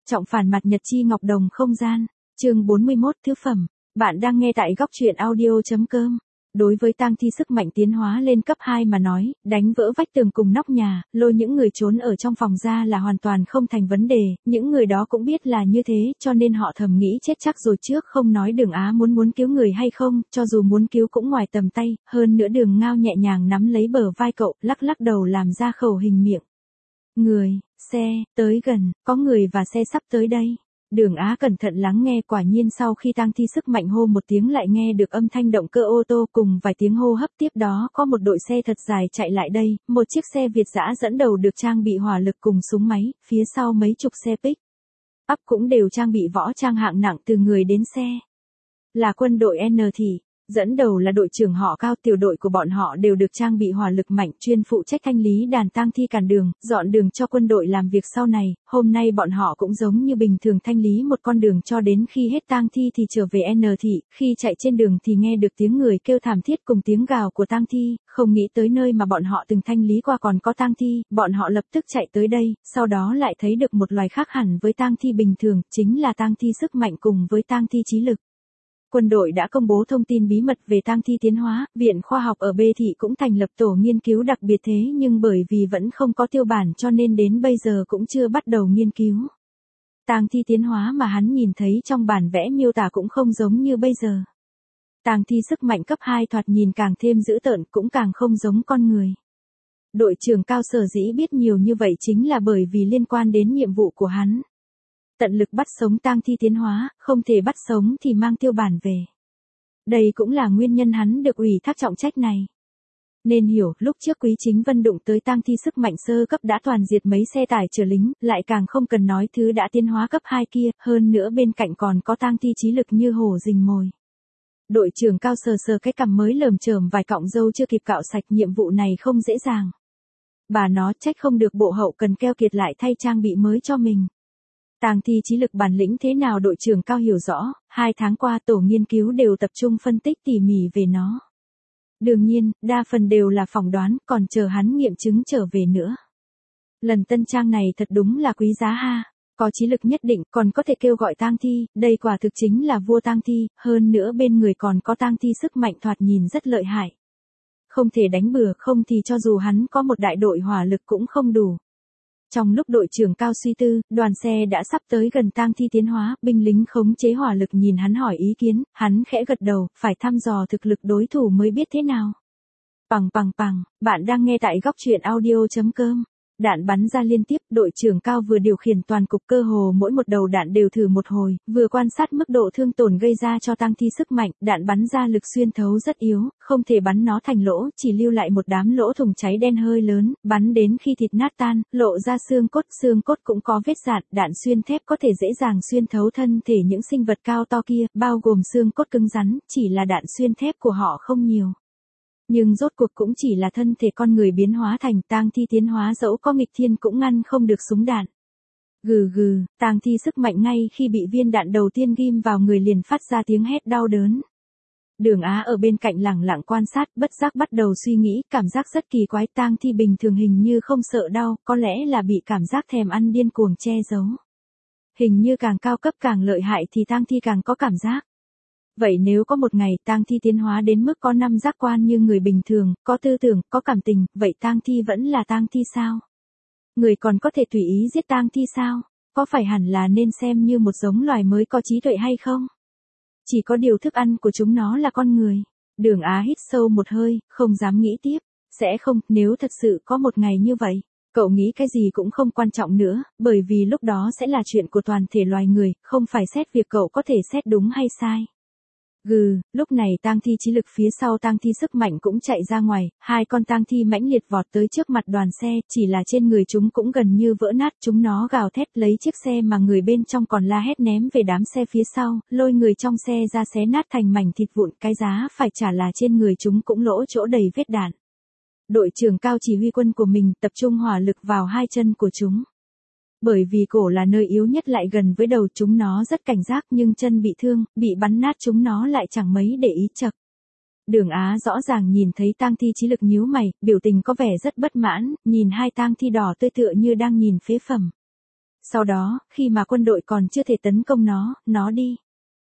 Trọng phản mặt nhật chi ngọc đồng không gian. Chương 41 thứ phẩm. Bạn đang nghe tại góc truyện audio.com. Đối với tang thi sức mạnh tiến hóa lên cấp 2 mà nói, đánh vỡ vách tường cùng nóc nhà, lôi những người trốn ở trong phòng ra là hoàn toàn không thành vấn đề, những người đó cũng biết là như thế, cho nên họ thầm nghĩ chết chắc rồi trước không nói Đường Á muốn cứu người hay không, cho dù muốn cứu cũng ngoài tầm tay, hơn nữa Đường Ngao nhẹ nhàng nắm lấy bờ vai cậu, lắc lắc đầu làm ra khẩu hình miệng. Người, xe, tới gần, có người và xe sắp tới đây. Đường Á cẩn thận lắng nghe, quả nhiên sau khi tang thi sức mạnh hô một tiếng lại nghe được âm thanh động cơ ô tô cùng vài tiếng hô hấp, tiếp đó có một đội xe thật dài chạy lại đây, một chiếc xe Việt dã dẫn đầu được trang bị hỏa lực cùng súng máy, phía sau mấy chục xe pick up cũng đều trang bị võ trang hạng nặng từ người đến xe. Là quân đội N thị. Dẫn đầu là đội trưởng họ Cao, tiểu đội của bọn họ đều được trang bị hỏa lực mạnh, chuyên phụ trách thanh lý đàn tang thi cản đường, dọn đường cho quân đội làm việc sau này. Hôm nay bọn họ cũng giống như bình thường thanh lý một con đường cho đến khi hết tang thi thì trở về N thị, khi chạy trên đường thì nghe được tiếng người kêu thảm thiết cùng tiếng gào của tang thi, không nghĩ tới nơi mà bọn họ từng thanh lý qua còn có tang thi, bọn họ lập tức chạy tới đây, sau đó lại thấy được một loài khác hẳn với tang thi bình thường, chính là tang thi sức mạnh cùng với tang thi trí lực. Quân đội đã công bố thông tin bí mật về tang thi tiến hóa, Viện Khoa học ở B thị cũng thành lập tổ nghiên cứu đặc biệt, thế nhưng bởi vì vẫn không có tiêu bản cho nên đến bây giờ cũng chưa bắt đầu nghiên cứu. Tang thi tiến hóa mà hắn nhìn thấy trong bản vẽ miêu tả cũng không giống như bây giờ. Tang thi sức mạnh cấp 2 thoạt nhìn càng thêm dữ tợn, cũng càng không giống con người. Đội trưởng Cao sở dĩ biết nhiều như vậy chính là bởi vì liên quan đến nhiệm vụ của hắn. Tận lực bắt sống tang thi tiến hóa, không thể bắt sống thì mang tiêu bản về. Đây cũng là nguyên nhân hắn được ủy thác trọng trách này. Nên hiểu, lúc trước Quý Chính Vân đụng tới tang thi sức mạnh sơ cấp đã toàn diệt mấy xe tải chở lính, lại càng không cần nói thứ đã tiến hóa cấp 2 kia, hơn nữa bên cạnh còn có tang thi trí lực như hổ rình mồi. Đội trưởng Cao sờ sờ cái cằm mới lởm chởm vài cọng râu chưa kịp cạo sạch, nhiệm vụ này không dễ dàng. Bà nó trách không được bộ hậu cần keo kiệt lại thay trang bị mới cho mình. Tang thi trí lực bản lĩnh thế nào đội trưởng Cao hiểu rõ, 2 tháng qua tổ nghiên cứu đều tập trung phân tích tỉ mỉ về nó. Đương nhiên, đa phần đều là phỏng đoán, còn chờ hắn nghiệm chứng trở về nữa. Lần tân trang này thật đúng là quý giá ha, có trí lực nhất định, còn có thể kêu gọi tang thi, đây quả thực chính là vua tang thi, hơn nữa bên người còn có tang thi sức mạnh thoạt nhìn rất lợi hại. Không thể đánh bừa, không thì cho dù hắn có một đại đội hỏa lực cũng không đủ. Trong lúc đội trưởng Cao suy tư, đoàn xe đã sắp tới gần tang thi tiến hóa, binh lính khống chế hỏa lực nhìn hắn hỏi ý kiến, hắn khẽ gật đầu, phải thăm dò thực lực đối thủ mới biết thế nào. Pằng, bạn đang nghe tại góc truyện audio.com. Đạn bắn ra liên tiếp, đội trưởng Cao vừa điều khiển toàn cục, cơ hồ mỗi một đầu đạn đều thử một hồi, vừa quan sát mức độ thương tổn gây ra cho tang thi sức mạnh, đạn bắn ra lực xuyên thấu rất yếu, không thể bắn nó thành lỗ, chỉ lưu lại một đám lỗ thủng cháy đen hơi lớn, bắn đến khi thịt nát tan, lộ ra xương cốt cũng có vết rạn, đạn xuyên thép có thể dễ dàng xuyên thấu thân thể những sinh vật cao to kia, bao gồm xương cốt cứng rắn, chỉ là đạn xuyên thép của họ không nhiều. Nhưng rốt cuộc cũng chỉ là thân thể con người biến hóa thành, tang thi tiến hóa dẫu có nghịch thiên cũng ngăn không được súng đạn. Gừ, tang thi sức mạnh ngay khi bị viên đạn đầu tiên ghim vào người liền phát ra tiếng hét đau đớn. Đường Á ở bên cạnh lẳng lặng quan sát, bất giác bắt đầu suy nghĩ, cảm giác rất kỳ quái, tang thi bình thường hình như không sợ đau, có lẽ là bị cảm giác thèm ăn điên cuồng che giấu. Hình như càng cao cấp càng lợi hại thì tang thi càng có cảm giác. Vậy nếu có một ngày tang thi tiến hóa đến mức có 5 giác quan như người bình thường, có tư tưởng, có cảm tình, vậy tang thi vẫn là tang thi sao? Người còn có thể tùy ý giết tang thi sao? Có phải hẳn là nên xem như một giống loài mới có trí tuệ hay không? Chỉ có điều thức ăn của chúng nó là con người. Đường Á hít sâu một hơi, không dám nghĩ tiếp. Sẽ không, nếu thật sự có một ngày như vậy. Cậu nghĩ cái gì cũng không quan trọng nữa, bởi vì lúc đó sẽ là chuyện của toàn thể loài người, không phải xét việc cậu có thể xét đúng hay sai. Lúc này tang thi trí lực phía sau tang thi sức mạnh cũng chạy ra ngoài, 2 con tang thi mãnh liệt vọt tới trước mặt đoàn xe, chỉ là trên người chúng cũng gần như vỡ nát, chúng nó gào thét lấy chiếc xe mà người bên trong còn la hét ném về đám xe phía sau, lôi người trong xe ra xé nát thành mảnh thịt vụn, cái giá phải trả là trên người chúng cũng lỗ chỗ đầy vết đạn. Đội trưởng Cao chỉ huy quân của mình tập trung hỏa lực vào 2 chân của chúng. Bởi vì cổ là nơi yếu nhất lại gần với đầu, chúng nó rất cảnh giác, nhưng chân bị thương, bị bắn nát chúng nó lại chẳng mấy để ý chậc. Đường Á rõ ràng nhìn thấy tang thi trí lực nhíu mày, biểu tình có vẻ rất bất mãn, nhìn 2 tang thi đỏ tươi tựa như đang nhìn phế phẩm. Sau đó, khi mà quân đội còn chưa thể tấn công nó đi.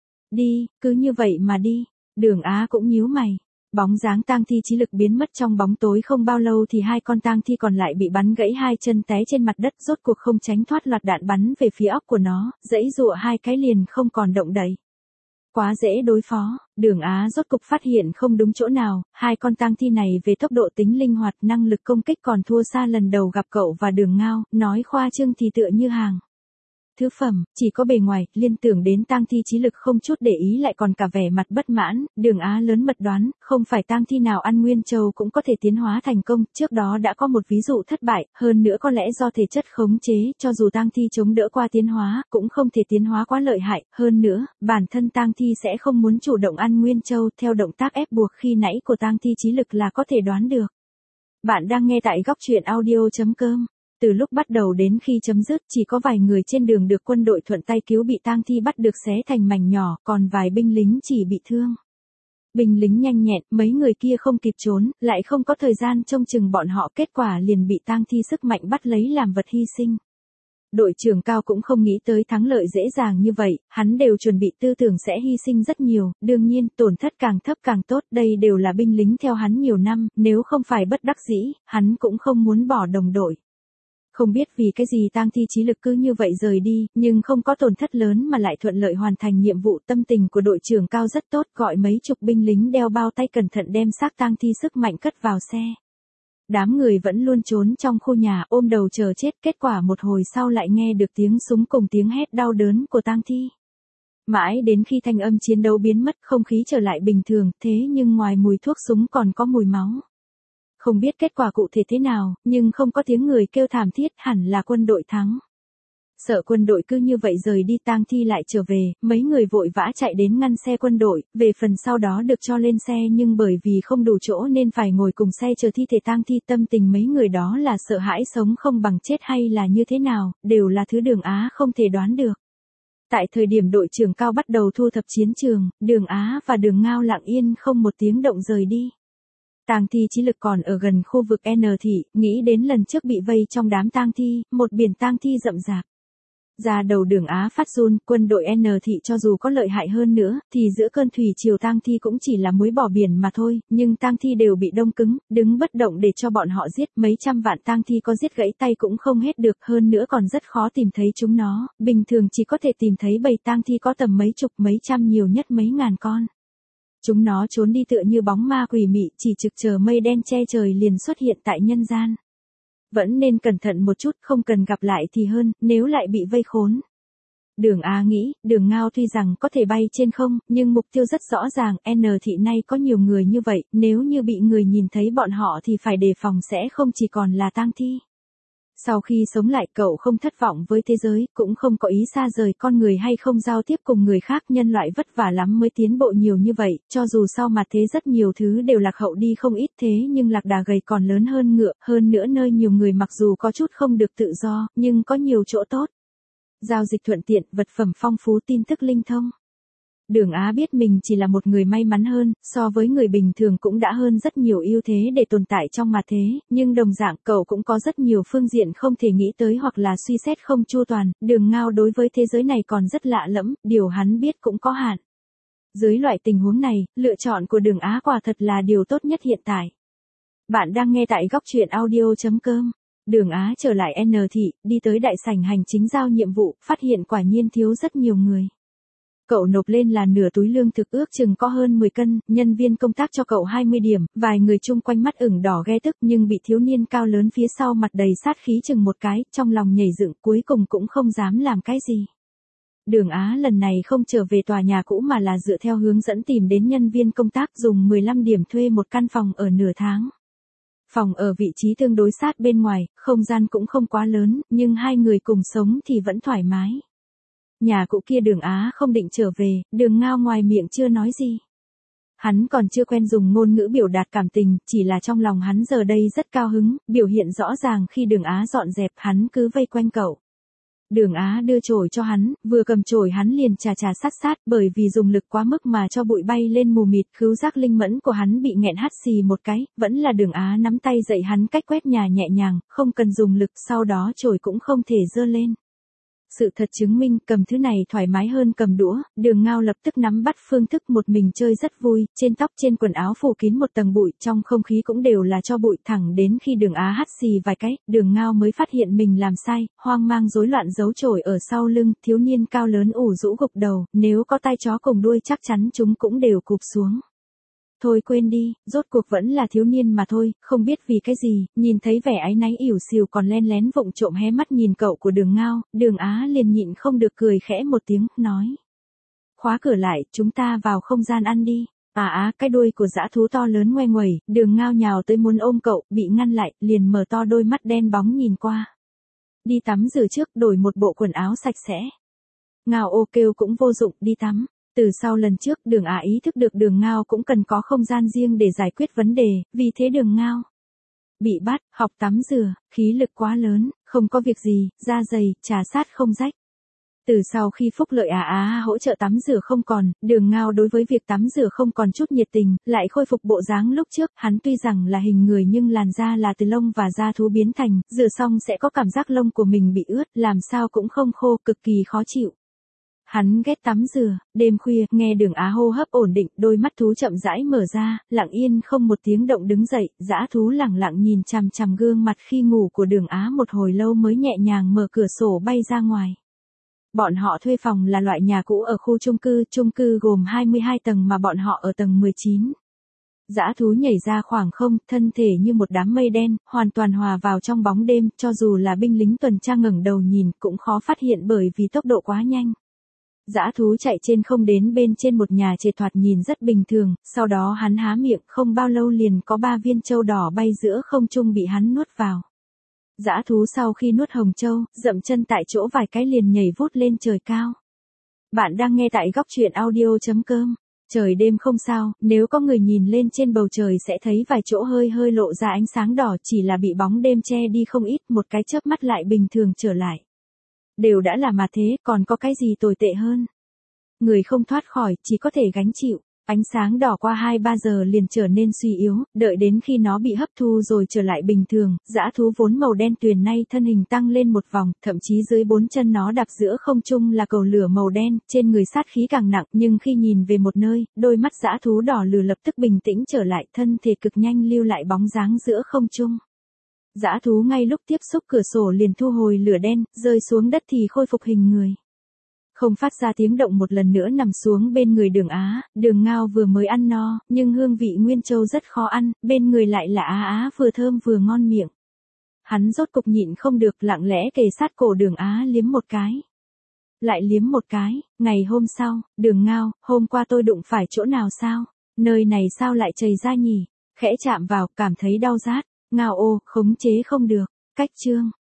Đi, cứ như vậy mà đi. Đường Á cũng nhíu mày. Bóng dáng tang thi chí lực biến mất trong bóng tối không bao lâu thì hai con tang thi còn lại bị bắn gãy hai chân té trên mặt đất, rốt cuộc không tránh thoát loạt đạn bắn về phía óc của nó, giãy giụa hai cái liền không còn động đậy. Quá dễ đối phó, Đường Á rốt cục phát hiện không đúng chỗ nào, hai con tang thi này về tốc độ tính linh hoạt, năng lực công kích còn thua xa lần đầu gặp cậu và Đường Ngao, nói khoa trương thì tựa như hàng thứ phẩm, chỉ có bề ngoài, liên tưởng đến tang thi chí lực không chút để ý lại còn cả vẻ mặt bất mãn, Đường Á lớn mật đoán, không phải tang thi nào ăn nguyên châu cũng có thể tiến hóa thành công, trước đó đã có một ví dụ thất bại, hơn nữa có lẽ do thể chất khống chế, cho dù tang thi chống đỡ qua tiến hóa, cũng không thể tiến hóa quá lợi hại, hơn nữa, bản thân tang thi sẽ không muốn chủ động ăn nguyên châu, theo động tác ép buộc khi nãy của tang thi chí lực là có thể đoán được. Bạn đang nghe tại góc truyện audio.com. Từ lúc bắt đầu đến khi chấm dứt, chỉ có vài người trên đường được quân đội thuận tay cứu bị tang thi bắt được xé thành mảnh nhỏ, còn vài binh lính chỉ bị thương. Binh lính nhanh nhẹn, mấy người kia không kịp trốn, lại không có thời gian trông chừng bọn họ, kết quả liền bị tang thi sức mạnh bắt lấy làm vật hy sinh. Đội trưởng Cao cũng không nghĩ tới thắng lợi dễ dàng như vậy, hắn đều chuẩn bị tư tưởng sẽ hy sinh rất nhiều, đương nhiên, tổn thất càng thấp càng tốt, đây đều là binh lính theo hắn nhiều năm, nếu không phải bất đắc dĩ, hắn cũng không muốn bỏ đồng đội. Không biết vì cái gì tang thi chí lực cứ như vậy rời đi, nhưng không có tổn thất lớn mà lại thuận lợi hoàn thành nhiệm vụ, tâm tình của đội trưởng Cao rất tốt, gọi mấy chục binh lính đeo bao tay cẩn thận đem xác tang thi sức mạnh cất vào xe. Đám người vẫn luôn trốn trong khu nhà ôm đầu chờ chết, kết quả một hồi sau lại nghe được tiếng súng cùng tiếng hét đau đớn của tang thi. Mãi đến khi thanh âm chiến đấu biến mất, không khí trở lại bình thường, thế nhưng ngoài mùi thuốc súng còn có mùi máu. Không biết kết quả cụ thể thế nào, nhưng không có tiếng người kêu thảm thiết, hẳn là quân đội thắng. Sợ quân đội cứ như vậy rời đi, tang thi lại trở về, mấy người vội vã chạy đến ngăn xe quân đội, về phần sau đó được cho lên xe nhưng bởi vì không đủ chỗ nên phải ngồi cùng xe chờ thi thể tang thi. Tâm tình mấy người đó là sợ hãi sống không bằng chết hay là như thế nào, đều là thứ Đường Á không thể đoán được. Tại thời điểm đội trưởng Cao bắt đầu thu thập chiến trường, Đường Á và Đường Ngao lặng yên không một tiếng động rời đi. Tang thi chí lực còn ở gần khu vực N thị, nghĩ đến lần trước bị vây trong đám tang thi, một biển tang thi rậm rạp. Ra đầu Đường Á phát run, quân đội N thị cho dù có lợi hại hơn nữa, thì giữa cơn thủy triều tang thi cũng chỉ là muối bỏ biển mà thôi, nhưng tang thi đều bị đông cứng, đứng bất động để cho bọn họ giết, mấy trăm vạn tang thi có giết gãy tay cũng không hết được, hơn nữa còn rất khó tìm thấy chúng nó, bình thường chỉ có thể tìm thấy bầy tang thi có tầm mấy chục mấy trăm, nhiều nhất mấy ngàn con. Chúng nó trốn đi tựa như bóng ma quỷ mị, chỉ trực chờ mây đen che trời liền xuất hiện tại nhân gian. Vẫn nên cẩn thận một chút, không cần gặp lại thì hơn, nếu lại bị vây khốn. Đường Á nghĩ, Đường Ngao tuy rằng có thể bay trên không, nhưng mục tiêu rất rõ ràng, N thị nay có nhiều người như vậy, nếu như bị người nhìn thấy bọn họ thì phải đề phòng sẽ không chỉ còn là tang thi. Sau khi sống lại, cậu không thất vọng với thế giới, cũng không có ý xa rời con người hay không giao tiếp cùng người khác, nhân loại vất vả lắm mới tiến bộ nhiều như vậy, cho dù sau mà thế rất nhiều thứ đều lạc hậu đi không ít, thế nhưng lạc đà gầy còn lớn hơn ngựa, hơn nữa nơi nhiều người mặc dù có chút không được tự do, nhưng có nhiều chỗ tốt. Giao dịch thuận tiện, vật phẩm phong phú, tin tức linh thông. Đường Á biết mình chỉ là một người may mắn hơn, so với người bình thường cũng đã hơn rất nhiều ưu thế để tồn tại trong mà thế, nhưng đồng dạng cậu cũng có rất nhiều phương diện không thể nghĩ tới hoặc là suy xét không chu toàn, Đường Ngao đối với thế giới này còn rất lạ lẫm, điều hắn biết cũng có hạn. Dưới loại tình huống này, lựa chọn của Đường Á quả thật là điều tốt nhất hiện tại. Bạn đang nghe tại góc truyện audio.com. Đường Á trở lại N thị, đi tới đại sảnh hành chính giao nhiệm vụ, phát hiện quả nhiên thiếu rất nhiều người. Cậu nộp lên là nửa túi lương thực ước chừng có hơn 10 cân, nhân viên công tác cho cậu 20 điểm, vài người chung quanh mắt ửng đỏ ghe tức nhưng bị thiếu niên cao lớn phía sau mặt đầy sát khí chừng một cái, trong lòng nhảy dựng cuối cùng cũng không dám làm cái gì. Đường Á lần này không trở về tòa nhà cũ mà là dựa theo hướng dẫn tìm đến nhân viên công tác dùng 15 điểm thuê một căn phòng ở nửa tháng. Phòng ở vị trí tương đối sát bên ngoài, không gian cũng không quá lớn, nhưng hai người cùng sống thì vẫn thoải mái. Nhà cũ kia Đường Á không định trở về, Đường Ngao ngoài miệng chưa nói gì. Hắn còn chưa quen dùng ngôn ngữ biểu đạt cảm tình, chỉ là trong lòng hắn giờ đây rất cao hứng, biểu hiện rõ ràng khi Đường Á dọn dẹp hắn cứ vây quanh cậu. Đường Á đưa chổi cho hắn, vừa cầm chổi hắn liền chà chà sát sát, bởi vì dùng lực quá mức mà cho bụi bay lên mù mịt, khứu giác linh mẫn của hắn bị nghẹn hắt xì một cái, vẫn là Đường Á nắm tay dạy hắn cách quét nhà nhẹ nhàng, không cần dùng lực, sau đó chổi cũng không thể giơ lên. Sự thật chứng minh cầm thứ này thoải mái hơn cầm đũa, Đường Ngao lập tức nắm bắt phương thức một mình chơi rất vui, trên tóc trên quần áo phủ kín một tầng bụi, trong không khí cũng đều là cho bụi, thẳng đến khi Đường Á hắt xì vài cái, Đường Ngao mới phát hiện mình làm sai, hoang mang rối loạn giấu chổi ở sau lưng, thiếu niên cao lớn ủ rũ gục đầu, nếu có tai chó cùng đuôi chắc chắn chúng cũng đều cụp xuống. Thôi quên đi, rốt cuộc vẫn là thiếu niên mà thôi, không biết vì cái gì, nhìn thấy vẻ áy náy ỉu xìu còn len lén vụng trộm hé mắt nhìn cậu của Đường Ngao, Đường Á liền nhịn không được cười khẽ một tiếng, nói. Khóa cửa lại, chúng ta vào không gian ăn đi. Cái đuôi của dã thú to lớn ngoe nguẩy, Đường Ngao nhào tới muốn ôm cậu, bị ngăn lại, liền mở to đôi mắt đen bóng nhìn qua. Đi tắm rửa trước, đổi một bộ quần áo sạch sẽ. Ngao ô kêu cũng vô dụng, đi tắm. Từ sau lần trước, Đường Á ý thức được Đường Ngao cũng cần có không gian riêng để giải quyết vấn đề, vì thế Đường Ngao bị bắt, học tắm rửa, khí lực quá lớn, không có việc gì, da dày, trà sát không rách. Từ sau khi Phúc Lợi hỗ trợ tắm rửa không còn, Đường Ngao đối với việc tắm rửa không còn chút nhiệt tình, lại khôi phục bộ dáng lúc trước, hắn tuy rằng là hình người nhưng làn da là từ lông và da thú biến thành, rửa xong sẽ có cảm giác lông của mình bị ướt, làm sao cũng không khô, cực kỳ khó chịu. Hắn ghét tắm rửa, đêm khuya, nghe Đường Á hô hấp ổn định, đôi mắt thú chậm rãi mở ra, lặng yên không một tiếng động đứng dậy, dã thú lẳng lặng nhìn chằm chằm gương mặt khi ngủ của Đường Á một hồi lâu mới nhẹ nhàng mở cửa sổ bay ra ngoài. Bọn họ thuê phòng là loại nhà cũ ở khu chung cư gồm 22 tầng mà bọn họ ở tầng 19. Dã thú nhảy ra khoảng không, thân thể như một đám mây đen, hoàn toàn hòa vào trong bóng đêm, cho dù là binh lính tuần tra ngẩng đầu nhìn cũng khó phát hiện bởi vì tốc độ quá nhanh. Dã thú chạy trên không đến bên trên một nhà trệt thoạt nhìn rất bình thường, sau đó hắn há miệng, không bao lâu liền có 3 viên châu đỏ bay giữa không trung bị hắn nuốt vào. Dã thú sau khi nuốt hồng châu, dậm chân tại chỗ vài cái liền nhảy vút lên trời cao. Bạn đang nghe tại goctruyện.audio.com. Trời đêm không sao, nếu có người nhìn lên trên bầu trời sẽ thấy vài chỗ hơi hơi lộ ra ánh sáng đỏ, chỉ là bị bóng đêm che đi không ít, một cái chớp mắt lại bình thường trở lại. Đều đã là mà thế, còn có cái gì tồi tệ hơn. Người không thoát khỏi, chỉ có thể gánh chịu. Ánh sáng đỏ qua 2-3 giờ liền trở nên suy yếu, đợi đến khi nó bị hấp thu rồi trở lại bình thường, dã thú vốn màu đen tuyền nay thân hình tăng lên một vòng, thậm chí dưới 4 chân nó đạp giữa không trung là cầu lửa màu đen, trên người sát khí càng nặng, nhưng khi nhìn về một nơi, đôi mắt dã thú đỏ lửa lập tức bình tĩnh trở lại, thân thể cực nhanh lưu lại bóng dáng giữa không trung. Dã thú ngay lúc tiếp xúc cửa sổ liền thu hồi lửa đen, rơi xuống đất thì khôi phục hình người. Không phát ra tiếng động một lần nữa nằm xuống bên người Đường Á, Đường Ngao vừa mới ăn no, nhưng hương vị nguyên châu rất khó ăn, bên người lại là Á vừa thơm vừa ngon miệng. Hắn rốt cục nhịn không được lặng lẽ kề sát cổ Đường Á liếm một cái. Lại liếm một cái, ngày hôm sau, Đường Ngao, hôm qua tôi đụng phải chỗ nào sao? Nơi này sao lại chảy ra nhỉ? Khẽ chạm vào, cảm thấy đau rát. Ngao ô, khống chế không được. Cách chương.